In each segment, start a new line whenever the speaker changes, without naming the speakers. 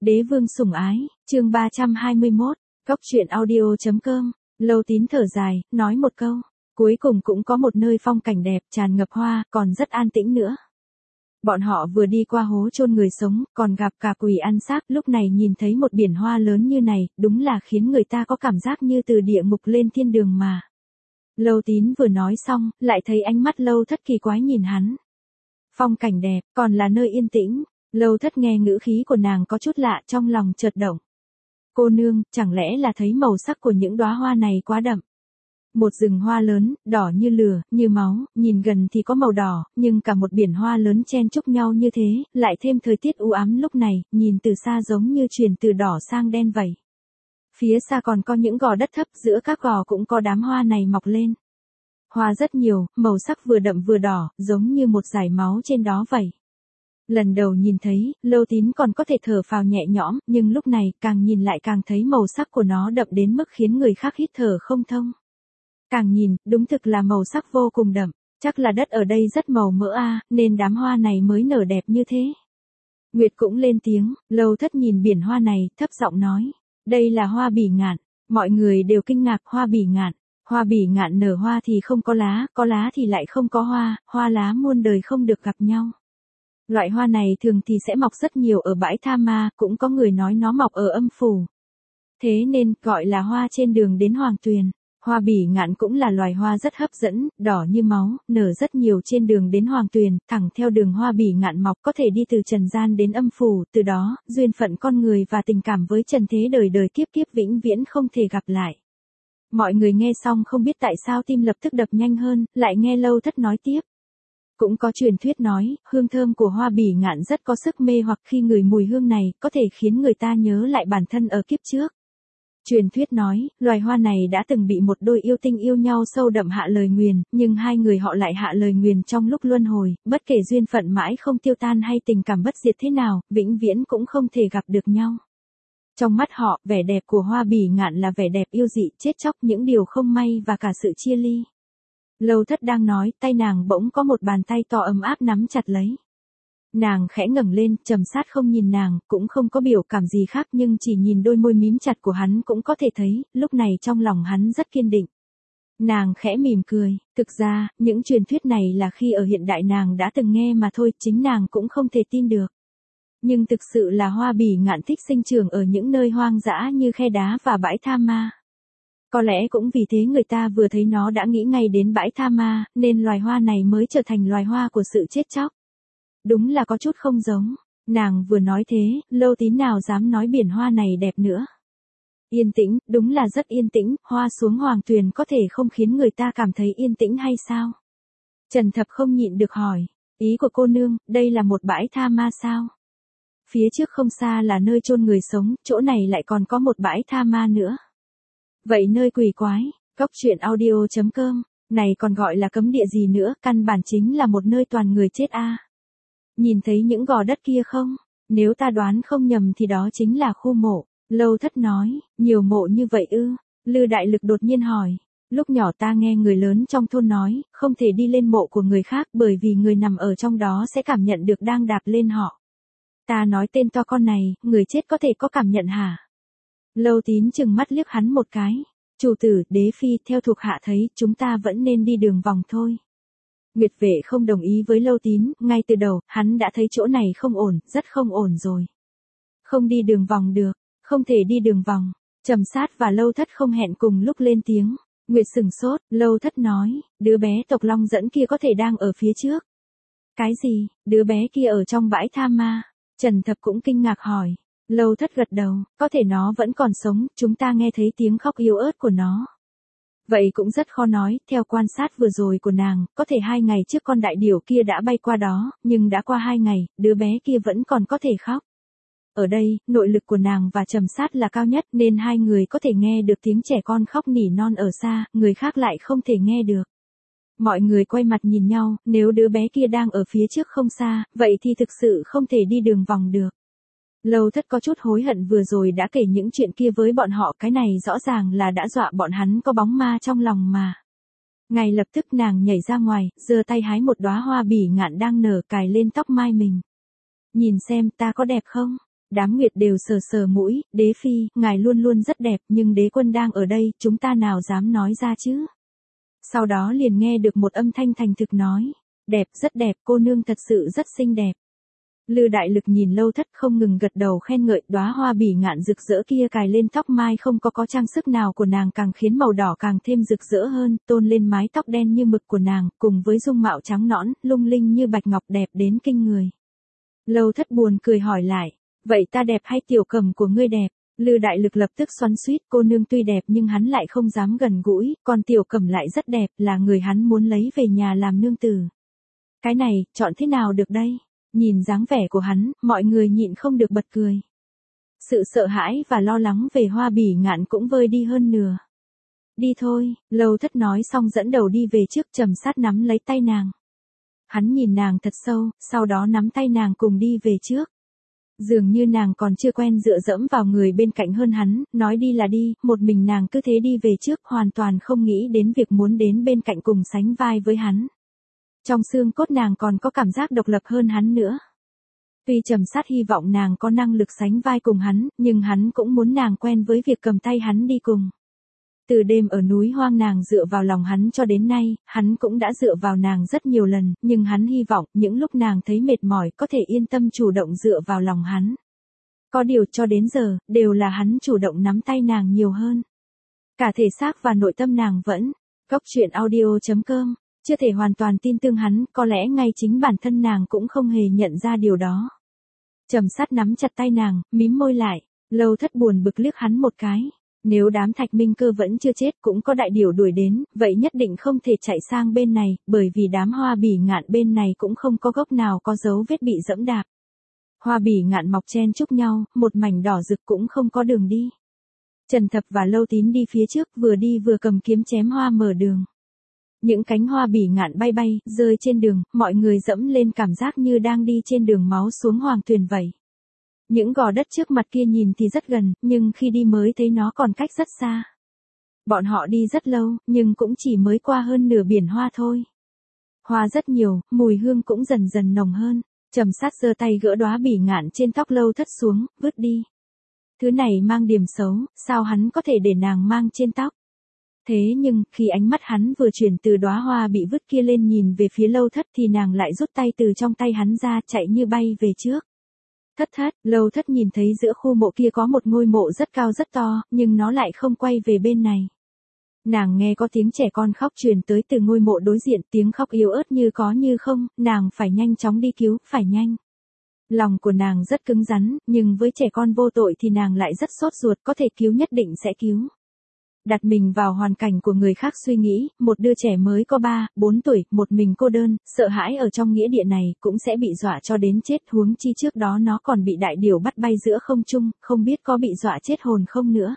Đế vương sủng ái, chương 321, Cóc truyện audio.com, Lâu Tín thở dài, nói một câu. Cuối cùng cũng có một nơi phong cảnh đẹp, tràn ngập hoa, còn rất an tĩnh nữa. Bọn họ vừa đi qua hố chôn người sống, còn gặp cả quỷ ăn xác, lúc này nhìn thấy một biển hoa lớn như này, đúng là khiến người ta có cảm giác như từ địa ngục lên thiên đường mà. Lâu Tín vừa nói xong, lại thấy ánh mắt Lâu Thất kỳ quái nhìn hắn. Phong cảnh đẹp, còn là nơi yên tĩnh. Lâu Thất nghe ngữ khí của nàng có chút lạ, trong lòng chợt động. Cô nương, chẳng lẽ là thấy màu sắc của những đóa hoa này quá đậm? Một rừng hoa lớn, đỏ như lửa, như máu, nhìn gần thì có màu đỏ, nhưng cả một biển hoa lớn chen chúc nhau như thế, lại thêm thời tiết u ám lúc này, nhìn từ xa giống như chuyển từ đỏ sang đen vậy. Phía xa còn có những gò đất thấp, giữa các gò cũng có đám hoa này mọc lên. Hoa rất nhiều, màu sắc vừa đậm vừa đỏ, giống như một dải máu trên đó vậy. Lần đầu nhìn thấy, Lâu Tín còn có thể thở phào nhẹ nhõm, nhưng lúc này, càng nhìn lại càng thấy màu sắc của nó đậm đến mức khiến người khác hít thở không thông. Càng nhìn, đúng thực là màu sắc vô cùng đậm, chắc là đất ở đây rất màu mỡ nên đám hoa này mới nở đẹp như thế. Nguyệt cũng lên tiếng, Lâu Thất nhìn biển hoa này, thấp giọng nói, đây là hoa bỉ ngạn. Mọi người đều kinh ngạc, hoa bỉ ngạn. Hoa bỉ ngạn nở hoa thì không có lá thì lại không có hoa, hoa lá muôn đời không được gặp nhau. Loại hoa này thường thì sẽ mọc rất nhiều ở bãi Tha Ma, cũng có người nói nó mọc ở âm phủ. Thế nên, gọi là hoa trên đường đến Hoàng Tuyền. Hoa bỉ ngạn cũng là loài hoa rất hấp dẫn, đỏ như máu, nở rất nhiều trên đường đến Hoàng Tuyền, thẳng theo đường hoa bỉ ngạn mọc có thể đi từ trần gian đến âm phủ, từ đó, duyên phận con người và tình cảm với trần thế đời đời kiếp kiếp vĩnh viễn không thể gặp lại. Mọi người nghe xong không biết tại sao tim lập tức đập nhanh hơn, lại nghe Lâu Thất nói tiếp. Cũng có truyền thuyết nói, hương thơm của hoa bỉ ngạn rất có sức mê hoặc khi ngửi mùi hương này, có thể khiến người ta nhớ lại bản thân ở kiếp trước. Truyền thuyết nói, loài hoa này đã từng bị một đôi yêu tinh yêu nhau sâu đậm hạ lời nguyền, nhưng hai người họ lại hạ lời nguyền trong lúc luân hồi, bất kể duyên phận mãi không tiêu tan hay tình cảm bất diệt thế nào, vĩnh viễn cũng không thể gặp được nhau. Trong mắt họ, vẻ đẹp của hoa bỉ ngạn là vẻ đẹp yêu dị, chết chóc, những điều không may và cả sự chia ly. Lâu Thất đang nói, tay nàng bỗng có một bàn tay to ấm áp nắm chặt lấy. Nàng khẽ ngẩng lên, trầm sát không nhìn nàng, cũng không có biểu cảm gì khác nhưng chỉ nhìn đôi môi mím chặt của hắn cũng có thể thấy, lúc này trong lòng hắn rất kiên định. Nàng khẽ mỉm cười, thực ra, những truyền thuyết này là khi ở hiện đại nàng đã từng nghe mà thôi, chính nàng cũng không thể tin được. Nhưng thực sự là hoa bỉ ngạn thích sinh trưởng ở những nơi hoang dã như khe đá và bãi Tha Ma. Có lẽ cũng vì thế người ta vừa thấy nó đã nghĩ ngay đến bãi Tha Ma, nên loài hoa này mới trở thành loài hoa của sự chết chóc. Đúng là có chút không giống. Nàng vừa nói thế, Lâu Tín nào dám nói biển hoa này đẹp nữa. Yên tĩnh, đúng là rất yên tĩnh, hoa xuống Hoàng Tuyền có thể không khiến người ta cảm thấy yên tĩnh hay sao? Trần Thập không nhịn được hỏi, ý của cô nương, đây là một bãi Tha Ma sao? Phía trước không xa là nơi chôn người sống, chỗ này lại còn có một bãi Tha Ma nữa. Vậy nơi quỷ quái, Cóc truyện audio.com, này còn gọi là cấm địa gì nữa, căn bản chính là một nơi toàn người chết Nhìn thấy những gò đất kia không? Nếu ta đoán không nhầm thì đó chính là khu mộ. Lâu Thất nói, nhiều mộ như vậy ư? Lư Đại Lực đột nhiên hỏi. Lúc nhỏ ta nghe người lớn trong thôn nói, không thể đi lên mộ của người khác bởi vì người nằm ở trong đó sẽ cảm nhận được đang đạp lên họ. Ta nói tên to con này, người chết có thể có cảm nhận hả? Lâu Tín chừng mắt liếc hắn một cái. Chủ tử, đế phi, theo thuộc hạ thấy, chúng ta vẫn nên đi đường vòng thôi. Nguyệt Vệ không đồng ý với Lâu Tín, ngay từ đầu, hắn đã thấy chỗ này không ổn, rất không ổn rồi. Không đi đường vòng được, không thể đi đường vòng. Trầm Sát và Lâu Thất không hẹn cùng lúc lên tiếng. Nguyệt sửng sốt, Lâu Thất nói, đứa bé tộc Long Dẫn kia có thể đang ở phía trước. Cái gì, đứa bé kia ở trong bãi Tha Ma? Trần Thập cũng kinh ngạc hỏi. Lâu Thất gật đầu, có thể nó vẫn còn sống, chúng ta nghe thấy tiếng khóc yếu ớt của nó. Vậy cũng rất khó nói, theo quan sát vừa rồi của nàng, có thể 2 ngày trước con đại điểu kia đã bay qua đó, nhưng đã qua 2 ngày, đứa bé kia vẫn còn có thể khóc. Ở đây, nội lực của nàng và Trầm Sát là cao nhất nên hai người có thể nghe được tiếng trẻ con khóc nỉ non ở xa, người khác lại không thể nghe được. Mọi người quay mặt nhìn nhau, nếu đứa bé kia đang ở phía trước không xa, vậy thì thực sự không thể đi đường vòng được. Lâu Thất có chút hối hận vừa rồi đã kể những chuyện kia với bọn họ, cái này rõ ràng là đã dọa bọn hắn có bóng ma trong lòng mà. Ngay lập tức nàng nhảy ra ngoài, giơ tay hái một đóa hoa bỉ ngạn đang nở cài lên tóc mai mình. Nhìn xem ta có đẹp không? Đám nguyệt đều sờ sờ mũi, đế phi, ngài luôn luôn rất đẹp, nhưng đế quân đang ở đây, chúng ta nào dám nói ra chứ. Sau đó liền nghe được một âm thanh thành thực nói, đẹp, rất đẹp, cô nương thật sự rất xinh đẹp. Lư Đại Lực nhìn Lâu Thất không ngừng gật đầu khen ngợi, đóa hoa bỉ ngạn rực rỡ kia cài lên tóc mai không có trang sức nào của nàng càng khiến màu đỏ càng thêm rực rỡ hơn, tôn lên mái tóc đen như mực của nàng, cùng với dung mạo trắng nõn, lung linh như bạch ngọc đẹp đến kinh người. Lâu Thất buồn cười hỏi lại, vậy ta đẹp hay tiểu cầm của ngươi đẹp? Lư Đại Lực lập tức xoắn xuýt, cô nương tuy đẹp nhưng hắn lại không dám gần gũi, còn tiểu cầm lại rất đẹp, là người hắn muốn lấy về nhà làm nương tử. Cái này, chọn thế nào được đây? Nhìn dáng vẻ của hắn, mọi người nhịn không được bật cười. Sự sợ hãi và lo lắng về hoa bỉ ngạn cũng vơi đi hơn nửa. Đi thôi, Lâu Thất nói xong dẫn đầu đi về trước, trầm sát nắm lấy tay nàng. Hắn nhìn nàng thật sâu, sau đó nắm tay nàng cùng đi về trước. Dường như nàng còn chưa quen dựa dẫm vào người bên cạnh hơn hắn, nói đi là đi, một mình nàng cứ thế đi về trước, hoàn toàn không nghĩ đến việc muốn đến bên cạnh cùng sánh vai với hắn. Trong xương cốt nàng còn có cảm giác độc lập hơn hắn nữa. Tuy trầm sát hy vọng nàng có năng lực sánh vai cùng hắn, nhưng hắn cũng muốn nàng quen với việc cầm tay hắn đi cùng. Từ đêm ở núi hoang nàng dựa vào lòng hắn cho đến nay, hắn cũng đã dựa vào nàng rất nhiều lần, nhưng hắn hy vọng những lúc nàng thấy mệt mỏi có thể yên tâm chủ động dựa vào lòng hắn. Có điều cho đến giờ, đều là hắn chủ động nắm tay nàng nhiều hơn. Cả thể xác và nội tâm nàng vẫn. Cóc truyện audio.com chưa thể hoàn toàn tin tưởng hắn, có lẽ ngay chính bản thân nàng cũng không hề nhận ra điều đó. Trầm sát nắm chặt tay nàng, mím môi lại, Lâu Thất buồn bực liếc hắn một cái. Nếu đám Thạch Minh Cơ vẫn chưa chết cũng có đại điểu đuổi đến, vậy nhất định không thể chạy sang bên này, bởi vì đám hoa bỉ ngạn bên này cũng không có gốc nào có dấu vết bị dẫm đạp. Hoa bỉ ngạn mọc chen chúc nhau, một mảnh đỏ rực cũng không có đường đi. Trần Thập và Lâu Tín đi phía trước, vừa đi vừa cầm kiếm chém hoa mở đường. Những cánh hoa bỉ ngạn bay bay, rơi trên đường, mọi người dẫm lên cảm giác như đang đi trên đường máu xuống hoàng tuyền vậy. Những gò đất trước mặt kia nhìn thì rất gần, nhưng khi đi mới thấy nó còn cách rất xa. Bọn họ đi rất lâu, nhưng cũng chỉ mới qua hơn nửa biển hoa thôi. Hoa rất nhiều, mùi hương cũng dần dần nồng hơn. Trầm sát giơ tay gỡ đóa bỉ ngạn trên tóc Lâu Thất xuống, vứt đi. Thứ này mang điểm xấu, sao hắn có thể để nàng mang trên tóc? Thế nhưng, khi ánh mắt hắn vừa chuyển từ đóa hoa bị vứt kia lên nhìn về phía Lâu Thất thì nàng lại rút tay từ trong tay hắn ra, chạy như bay về trước. Thất, Lâu Thất nhìn thấy giữa khu mộ kia có một ngôi mộ rất cao rất to, nhưng nó lại không quay về bên này. Nàng nghe có tiếng trẻ con khóc truyền tới từ ngôi mộ đối diện, tiếng khóc yếu ớt như có như không, nàng phải nhanh chóng đi cứu, phải nhanh. Lòng của nàng rất cứng rắn, nhưng với trẻ con vô tội thì nàng lại rất sốt ruột, có thể cứu nhất định sẽ cứu. Đặt mình vào hoàn cảnh của người khác suy nghĩ, một đứa trẻ mới có 3, 4 tuổi, một mình cô đơn, sợ hãi ở trong nghĩa địa này, cũng sẽ bị dọa cho đến chết, huống chi trước đó nó còn bị đại điểu bắt bay giữa không trung, không biết có bị dọa chết hồn không nữa.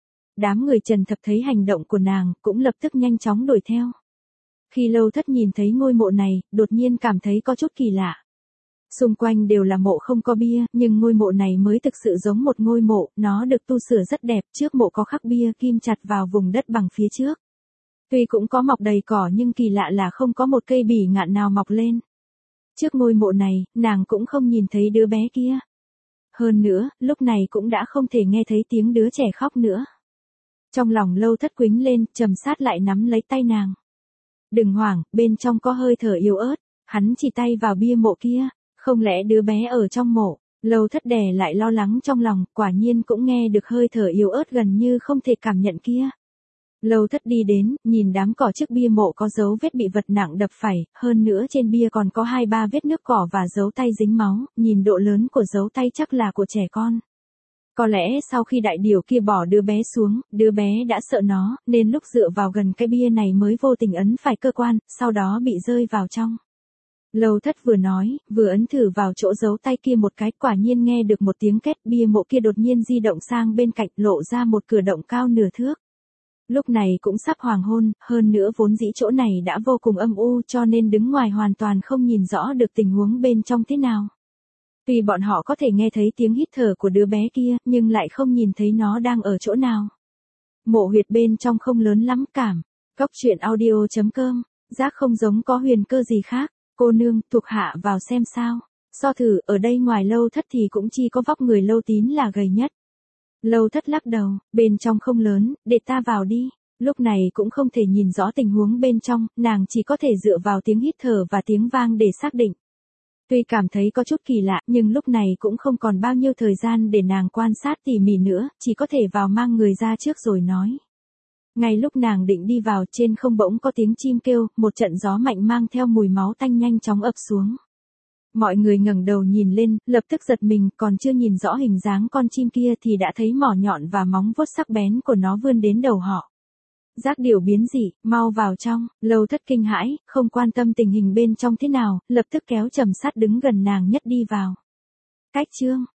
Đám người Trần Thập thấy hành động của nàng, cũng lập tức nhanh chóng đuổi theo. Khi Lâu Thất nhìn thấy ngôi mộ này, đột nhiên cảm thấy có chút kỳ lạ. Xung quanh đều là mộ không có bia, nhưng ngôi mộ này mới thực sự giống một ngôi mộ, nó được tu sửa rất đẹp, trước mộ có khắc bia kim chặt vào vùng đất bằng phía trước. Tuy cũng có mọc đầy cỏ nhưng kỳ lạ là không có một cây bỉ ngạn nào mọc lên. Trước ngôi mộ này, nàng cũng không nhìn thấy đứa bé kia. Hơn nữa, lúc này cũng đã không thể nghe thấy tiếng đứa trẻ khóc nữa. Trong lòng Lâu Thất quĩnh lên, Trầm sát lại nắm lấy tay nàng. Đừng hoảng, bên trong có hơi thở yếu ớt, hắn chỉ tay vào bia mộ kia. Không lẽ đứa bé ở trong mộ? Lâu Thất đè lại lo lắng trong lòng, quả nhiên cũng nghe được hơi thở yếu ớt gần như không thể cảm nhận kia. Lâu Thất đi đến, nhìn đám cỏ trước bia mộ có dấu vết bị vật nặng đập phải, hơn nữa trên bia còn có 2-3 vết nước cỏ và dấu tay dính máu, nhìn độ lớn của dấu tay chắc là của trẻ con. Có lẽ sau khi đại điểu kia bỏ đứa bé xuống, đứa bé đã sợ nó, nên lúc dựa vào gần cái bia này mới vô tình ấn phải cơ quan, sau đó bị rơi vào trong. Lâu Thất vừa nói, vừa ấn thử vào chỗ giấu tay kia một cái, quả nhiên nghe được một tiếng két, bia mộ kia đột nhiên di động sang bên cạnh, lộ ra một cửa động cao nửa thước. Lúc này cũng sắp hoàng hôn, hơn nữa vốn dĩ chỗ này đã vô cùng âm u cho nên đứng ngoài hoàn toàn không nhìn rõ được tình huống bên trong thế nào. Tuy bọn họ có thể nghe thấy tiếng hít thở của đứa bé kia, nhưng lại không nhìn thấy nó đang ở chỗ nào. Mộ huyệt bên trong không lớn lắm cảm. Cóc truyện audio.com, giác không giống có huyền cơ gì khác. Cô nương, thuộc hạ vào xem sao. So thử, ở đây ngoài Lâu Thất thì cũng chỉ có vóc người Lâu Tín là gầy nhất. Lâu Thất lắc đầu, bên trong không lớn, để ta vào đi. Lúc này cũng không thể nhìn rõ tình huống bên trong, nàng chỉ có thể dựa vào tiếng hít thở và tiếng vang để xác định. Tuy cảm thấy có chút kỳ lạ, nhưng lúc này cũng không còn bao nhiêu thời gian để nàng quan sát tỉ mỉ nữa, chỉ có thể vào mang người ra trước rồi nói. Ngay lúc nàng định đi vào, trên không bỗng có tiếng chim kêu, một trận gió mạnh mang theo mùi máu tanh nhanh chóng ập xuống. Mọi người ngẩng đầu nhìn lên, lập tức giật mình, còn chưa nhìn rõ hình dáng con chim kia thì đã thấy mỏ nhọn và móng vuốt sắc bén của nó vươn đến đầu họ. Giác điểu biến dị, mau vào trong. Lâu Thất kinh hãi, không quan tâm tình hình bên trong thế nào, lập tức kéo Trầm Sát đứng gần nàng nhất đi vào. Cách chương